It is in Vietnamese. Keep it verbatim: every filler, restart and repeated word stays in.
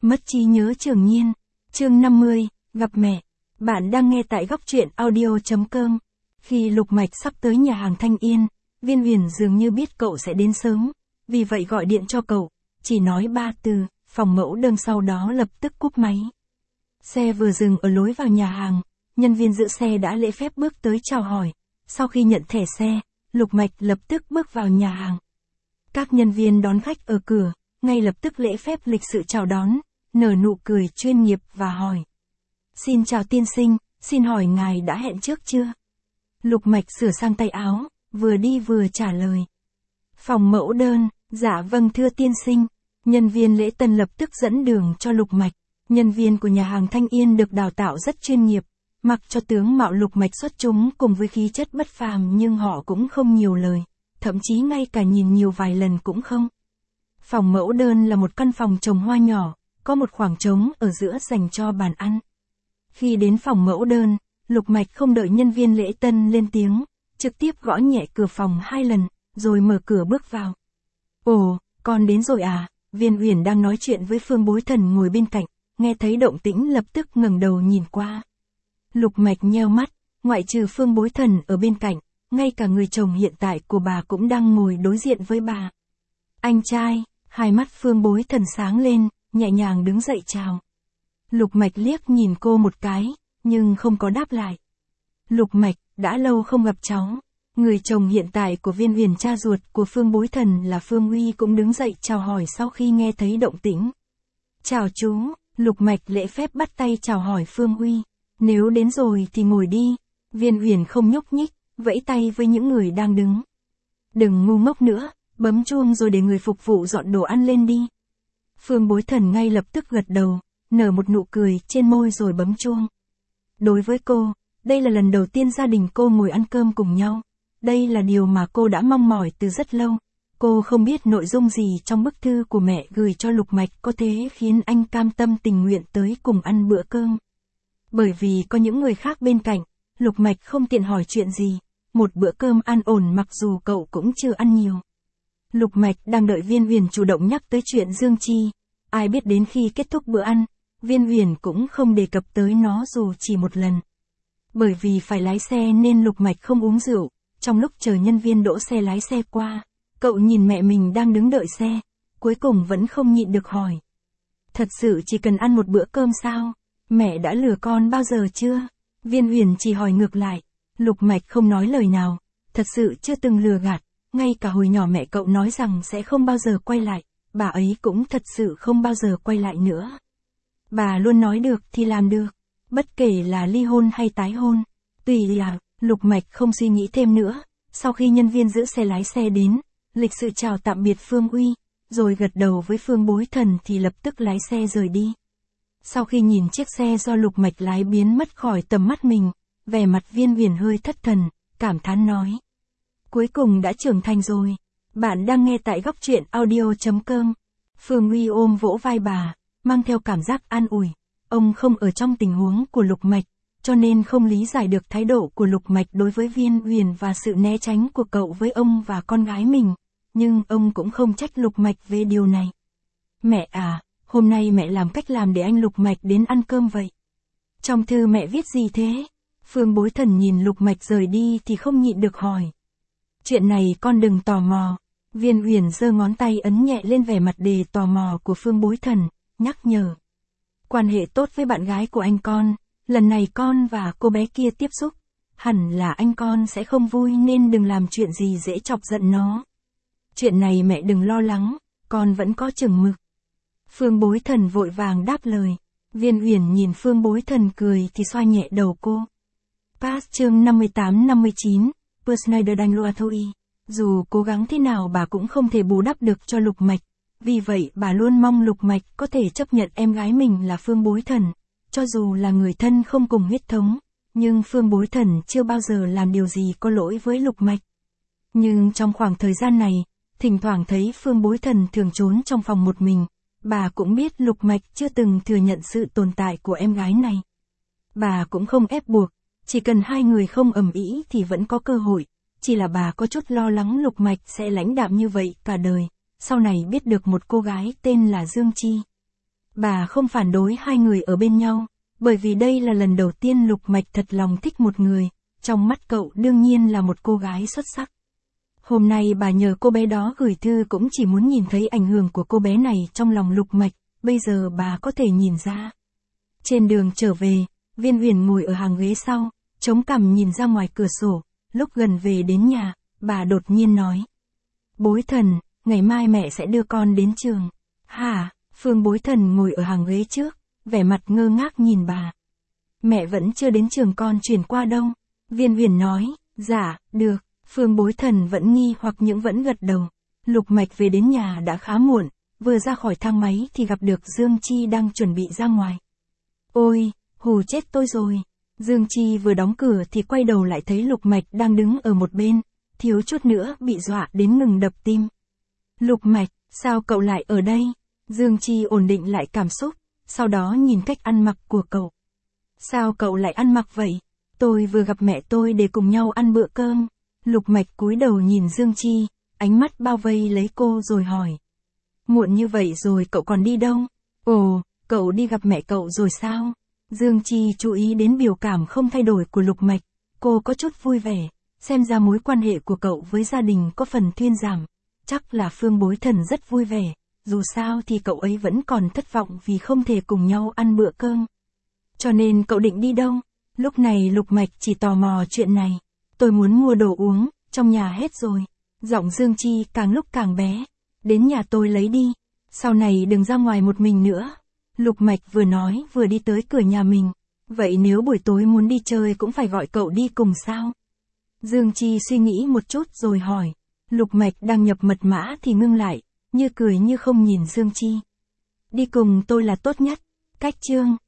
Mất trí nhớ Trường Nhiên. Chương năm mươi, gặp mẹ. Bạn đang nghe tại góc truyện audio chấm com. Khi Lục Mạch sắp tới nhà hàng Thanh Yên, Viên Huyền dường như biết cậu sẽ đến sớm, vì vậy gọi điện cho cậu, chỉ nói ba từ, phòng mẫu đơn, sau đó lập tức cúp máy. Xe vừa dừng ở lối vào nhà hàng, nhân viên giữ xe đã lễ phép bước tới chào hỏi. Sau khi nhận thẻ xe, Lục Mạch lập tức bước vào nhà hàng. Các nhân viên đón khách ở cửa, ngay lập tức lễ phép lịch sự chào đón, nở nụ cười chuyên nghiệp và hỏi. Xin chào tiên sinh, xin hỏi ngài đã hẹn trước chưa? Lục Mạch sửa sang tay áo, vừa đi vừa trả lời. Phòng mẫu đơn, dạ vâng thưa tiên sinh. Nhân viên lễ tân lập tức dẫn đường cho Lục Mạch. Nhân viên của nhà hàng Thanh Yên được đào tạo rất chuyên nghiệp, mặc cho tướng mạo Lục Mạch xuất chúng cùng với khí chất bất phàm, nhưng họ cũng không nhiều lời, thậm chí ngay cả nhìn nhiều vài lần cũng không. Phòng mẫu đơn là một căn phòng trồng hoa nhỏ, có một khoảng trống ở giữa dành cho bàn ăn. Khi đến phòng mẫu đơn, Lục Mạch không đợi nhân viên lễ tân lên tiếng, trực tiếp gõ nhẹ cửa phòng hai lần, rồi mở cửa bước vào. Ồ, con đến rồi à? Viên Uyển đang nói chuyện với Phương Bối Thần ngồi bên cạnh, nghe thấy động tĩnh lập tức ngẩng đầu nhìn qua. Lục Mạch nheo mắt, ngoại trừ Phương Bối Thần ở bên cạnh, ngay cả người chồng hiện tại của bà cũng đang ngồi đối diện với bà. Anh trai, hai mắt Phương Bối Thần sáng lên, nhẹ nhàng đứng dậy chào. Lục Mạch liếc nhìn cô một cái, nhưng không có đáp lại. Lục Mạch, đã lâu không gặp cháu. Người chồng hiện tại của Viên Huyền, cha ruột của Phương Bối Thần là Phương Uy, cũng đứng dậy chào hỏi sau khi nghe thấy động tĩnh. Chào chú. Lục Mạch lễ phép bắt tay chào hỏi Phương Uy. Nếu đến rồi thì ngồi đi. Viên Huyền không nhúc nhích, vẫy tay với những người đang đứng. Đừng ngu ngốc nữa, bấm chuông rồi để người phục vụ dọn đồ ăn lên đi. Phương Bối Thần ngay lập tức gật đầu, nở một nụ cười trên môi rồi bấm chuông. Đối với cô, đây là lần đầu tiên gia đình cô ngồi ăn cơm cùng nhau. Đây là điều mà cô đã mong mỏi từ rất lâu. Cô không biết nội dung gì trong bức thư của mẹ gửi cho Lục Mạch có thể khiến anh cam tâm tình nguyện tới cùng ăn bữa cơm. Bởi vì có những người khác bên cạnh, Lục Mạch không tiện hỏi chuyện gì. Một bữa cơm an ổn mặc dù cậu cũng chưa ăn nhiều. Lục Mạch đang đợi Viên Huyền chủ động nhắc tới chuyện Dương Chi. Ai biết đến khi kết thúc bữa ăn, Viên Huyền cũng không đề cập tới nó dù chỉ một lần. Bởi vì phải lái xe nên Lục Mạch không uống rượu. Trong lúc chờ nhân viên đỗ xe lái xe qua, cậu nhìn mẹ mình đang đứng đợi xe, cuối cùng vẫn không nhịn được hỏi. Thật sự chỉ cần ăn một bữa cơm sao? Mẹ đã lừa con bao giờ chưa? Viên Huyền chỉ hỏi ngược lại. Lục Mạch không nói lời nào, thật sự chưa từng lừa gạt, ngay cả hồi nhỏ mẹ cậu nói rằng sẽ không bao giờ quay lại, bà ấy cũng thật sự không bao giờ quay lại nữa. Bà luôn nói được thì làm được, bất kể là ly hôn hay tái hôn, tùy là. Lục Mạch không suy nghĩ thêm nữa, sau khi nhân viên giữ xe lái xe đến, lịch sự chào tạm biệt Phương Uy, rồi gật đầu với Phương Bối Thần thì lập tức lái xe rời đi. Sau khi nhìn chiếc xe do Lục Mạch lái biến mất khỏi tầm mắt mình, vẻ mặt Viên Huyền hơi thất thần, cảm thán nói. Cuối cùng đã trưởng thành rồi. Bạn đang nghe tại góc truyện audio chấm com. Phương Uy ôm vỗ vai bà, mang theo cảm giác an ủi. Ông không ở trong tình huống của Lục Mạch, cho nên không lý giải được thái độ của Lục Mạch đối với Viên Huyền và sự né tránh của cậu với ông và con gái mình, nhưng ông cũng không trách Lục Mạch về điều này. Mẹ à, hôm nay mẹ làm cách làm để anh Lục Mạch đến ăn cơm vậy. Trong thư mẹ viết gì thế? Phương Bối Thần nhìn Lục Mạch rời đi thì không nhịn được hỏi. Chuyện này con đừng tò mò. Viên Huyền giơ ngón tay ấn nhẹ lên vẻ mặt đề tò mò của Phương Bối Thần, nhắc nhở. Quan hệ tốt với bạn gái của anh con. Lần này con và cô bé kia tiếp xúc, hẳn là anh con sẽ không vui nên đừng làm chuyện gì dễ chọc giận nó. Chuyện này mẹ đừng lo lắng, con vẫn có chừng mực. Phương Bối Thần vội vàng đáp lời. Viên Huyền nhìn Phương Bối Thần cười thì xoa nhẹ đầu cô. Pass chương năm mươi tám năm mươi chín, Persneider Đanh Loa Thôi. Dù cố gắng thế nào bà cũng không thể bù đắp được cho Lục Mạch, vì vậy bà luôn mong Lục Mạch có thể chấp nhận em gái mình là Phương Bối Thần. Cho dù là người thân không cùng huyết thống, nhưng Phương Bối Thần chưa bao giờ làm điều gì có lỗi với Lục Mạch. Nhưng trong khoảng thời gian này, thỉnh thoảng thấy Phương Bối Thần thường trốn trong phòng một mình, bà cũng biết Lục Mạch chưa từng thừa nhận sự tồn tại của em gái này. Bà cũng không ép buộc, chỉ cần hai người không ầm ĩ thì vẫn có cơ hội, chỉ là bà có chút lo lắng Lục Mạch sẽ lãnh đạm như vậy cả đời, sau này biết được một cô gái tên là Dương Chi. Bà không phản đối hai người ở bên nhau, bởi vì đây là lần đầu tiên Lục Mạch thật lòng thích một người, trong mắt cậu đương nhiên là một cô gái xuất sắc. Hôm nay bà nhờ cô bé đó gửi thư cũng chỉ muốn nhìn thấy ảnh hưởng của cô bé này trong lòng Lục Mạch, bây giờ bà có thể nhìn ra. Trên đường trở về, Viên Huyền ngồi ở hàng ghế sau, chống cằm nhìn ra ngoài cửa sổ, lúc gần về đến nhà, bà đột nhiên nói. Bối Thần, ngày mai mẹ sẽ đưa con đến trường. Hả? Phương Bối Thần ngồi ở hàng ghế trước, vẻ mặt ngơ ngác nhìn bà. Mẹ vẫn chưa đến trường, con chuyển qua đâu? Viên Huyền nói, dạ, được. Phương Bối Thần vẫn nghi hoặc những vẫn gật đầu. Lục Mạch về đến nhà đã khá muộn, vừa ra khỏi thang máy thì gặp được Dương Chi đang chuẩn bị ra ngoài. Ôi, hù chết tôi rồi. Dương Chi vừa đóng cửa thì quay đầu lại thấy Lục Mạch đang đứng ở một bên, thiếu chút nữa bị dọa đến ngừng đập tim. Lục Mạch, sao cậu lại ở đây? Dương Chi ổn định lại cảm xúc, sau đó nhìn cách ăn mặc của cậu. Sao cậu lại ăn mặc vậy? Tôi vừa gặp mẹ tôi để cùng nhau ăn bữa cơm. Lục Mạch cúi đầu nhìn Dương Chi, ánh mắt bao vây lấy cô rồi hỏi. Muộn như vậy rồi cậu còn đi đâu? Ồ, cậu đi gặp mẹ cậu rồi sao? Dương Chi chú ý đến biểu cảm không thay đổi của Lục Mạch, cô có chút vui vẻ, xem ra mối quan hệ của cậu với gia đình có phần thuyên giảm, chắc là Phương Bối Thần rất vui vẻ, dù sao thì cậu ấy vẫn còn thất vọng vì không thể cùng nhau ăn bữa cơm. Cho nên cậu định đi đâu? Lúc này Lục Mạch chỉ tò mò chuyện này. Tôi muốn mua đồ uống, trong nhà hết rồi. Giọng Dương Chi càng lúc càng bé. Đến nhà tôi lấy đi. Sau này đừng ra ngoài một mình nữa. Lục Mạch vừa nói vừa đi tới cửa nhà mình. Vậy nếu buổi tối muốn đi chơi cũng phải gọi cậu đi cùng sao? Dương Chi suy nghĩ một chút rồi hỏi. Lục Mạch đang nhập mật mã thì ngưng lại, như cười như không nhìn Dương Chi. Đi cùng tôi là tốt nhất. Cách chương.